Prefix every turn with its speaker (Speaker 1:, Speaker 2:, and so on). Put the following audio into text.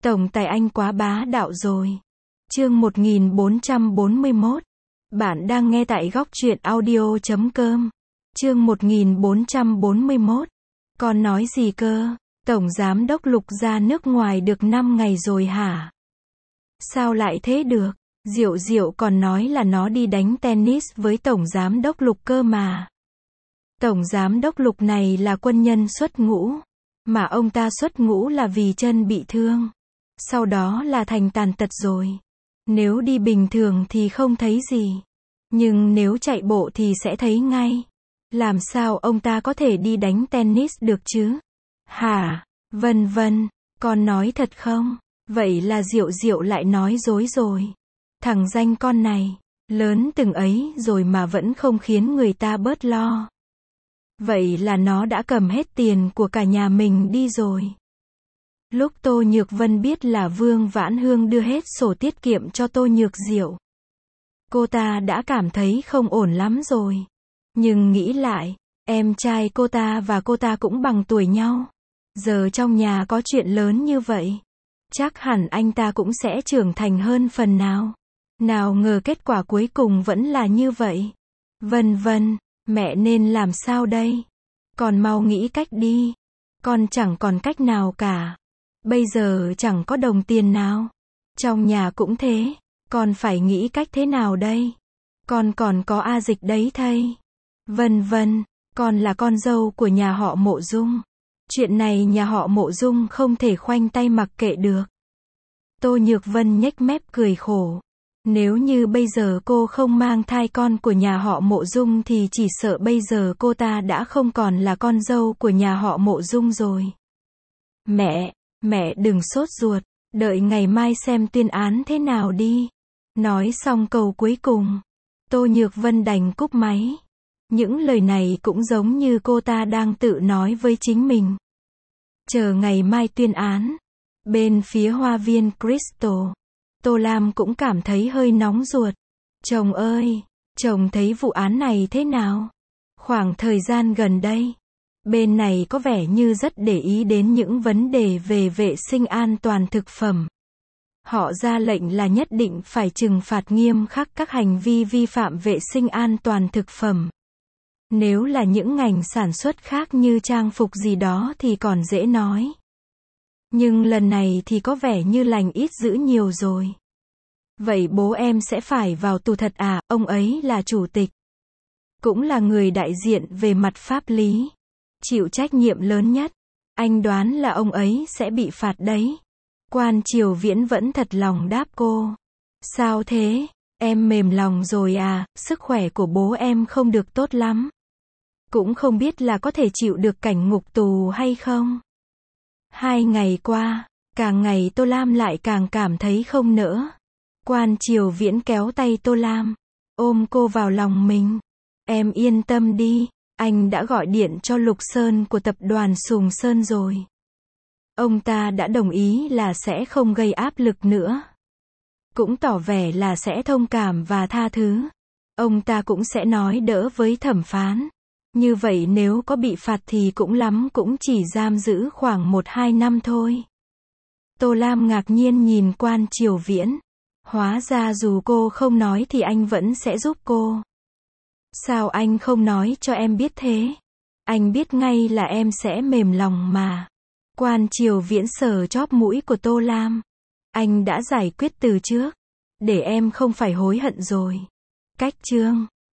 Speaker 1: Tổng tài anh quá bá đạo rồi. Chương 1441. Bạn đang nghe tại góc truyện audio.com. Chương 1441. Con nói gì cơ? Tổng giám đốc Lục ra nước ngoài được 5 ngày rồi hả? Sao lại thế được? Diệu Diệu còn nói là nó đi đánh tennis với Tổng giám đốc Lục cơ mà. Tổng giám đốc Lục này là quân nhân xuất ngũ. Mà ông ta xuất ngũ là vì chân bị thương. Sau đó là thành tàn tật rồi. Nếu đi bình thường thì không thấy gì. Nhưng nếu chạy bộ thì sẽ thấy ngay. Làm sao ông ta có thể đi đánh tennis được chứ? Hả? Vân vân. Con nói thật không? Vậy là Diệu Diệu lại nói dối rồi. Thằng danh con này. Lớn từng ấy rồi mà vẫn không khiến người ta bớt lo. Vậy là nó đã cầm hết tiền của cả nhà mình đi rồi. Lúc Tô Nhược Vân biết là Vương Vãn Hương đưa hết sổ tiết kiệm cho Tô Nhược Diệu, cô ta đã cảm thấy không ổn lắm rồi. Nhưng nghĩ lại, em trai cô ta và cô ta cũng bằng tuổi nhau. Giờ trong nhà có chuyện lớn như vậy, chắc hẳn anh ta cũng sẽ trưởng thành hơn phần nào. Nào ngờ kết quả cuối cùng vẫn là như vậy. Vân vân, mẹ nên làm sao đây? Con mau nghĩ cách đi. Con chẳng còn cách nào cả. Bây giờ chẳng có đồng tiền nào. Trong nhà cũng thế. Con phải nghĩ cách thế nào đây? Con còn có A Dịch đấy thây. Vân vân, con là con dâu của nhà họ Mộ Dung. Chuyện này nhà họ Mộ Dung không thể khoanh tay mặc kệ được. Tô Nhược Vân nhếch mép cười khổ. Nếu như bây giờ cô không mang thai con của nhà họ Mộ Dung thì chỉ sợ bây giờ cô ta đã không còn là con dâu của nhà họ Mộ Dung rồi. Mẹ đừng sốt ruột, đợi ngày mai xem tuyên án thế nào đi. Nói xong câu cuối cùng, Tô Nhược Vân đành cúp máy. Những lời này cũng giống như cô ta đang tự nói với chính mình. Chờ ngày mai tuyên án. Bên phía Hoa viên Crystal, Tô Lam cũng cảm thấy hơi nóng ruột. Chồng ơi, chồng thấy vụ án này thế nào? Khoảng thời gian gần đây, bên này có vẻ như rất để ý đến những vấn đề về vệ sinh an toàn thực phẩm. Họ ra lệnh là nhất định phải trừng phạt nghiêm khắc các hành vi vi phạm vệ sinh an toàn thực phẩm. Nếu là những ngành sản xuất khác như trang phục gì đó thì còn dễ nói. Nhưng lần này thì có vẻ như lành ít dữ nhiều rồi. Vậy bố em sẽ phải vào tù thật à? Ông ấy là chủ tịch, cũng là người đại diện về mặt pháp lý, chịu trách nhiệm lớn nhất. Anh đoán là ông ấy sẽ bị phạt đấy. Quan Triều Viễn vẫn thật lòng đáp cô. Sao thế? Em mềm lòng rồi à? Sức khỏe của bố em không được tốt lắm. Cũng không biết là có thể chịu được cảnh ngục tù hay không. 2 ngày qua, càng ngày Tô Lam lại càng cảm thấy không nỡ. Quan Triều Viễn kéo tay Tô Lam, ôm cô vào lòng mình. Em yên tâm đi, anh đã gọi điện cho Lục Sơn của tập đoàn Sùng Sơn rồi. Ông ta đã đồng ý là sẽ không gây áp lực nữa. Cũng tỏ vẻ là sẽ thông cảm và tha thứ. Ông ta cũng sẽ nói đỡ với thẩm phán. Như vậy nếu có bị phạt thì cũng lắm cũng chỉ giam giữ khoảng 1-2 năm thôi. Tô Lam ngạc nhiên nhìn Quan Triều Viễn. Hóa ra dù cô không nói thì anh vẫn sẽ giúp cô. Sao anh không nói cho em biết thế? Anh biết ngay là em sẽ mềm lòng mà. Quan Triều Viễn sờ chóp mũi của Tô Lam. Anh đã giải quyết từ trước. Để em không phải hối hận rồi. Cách chương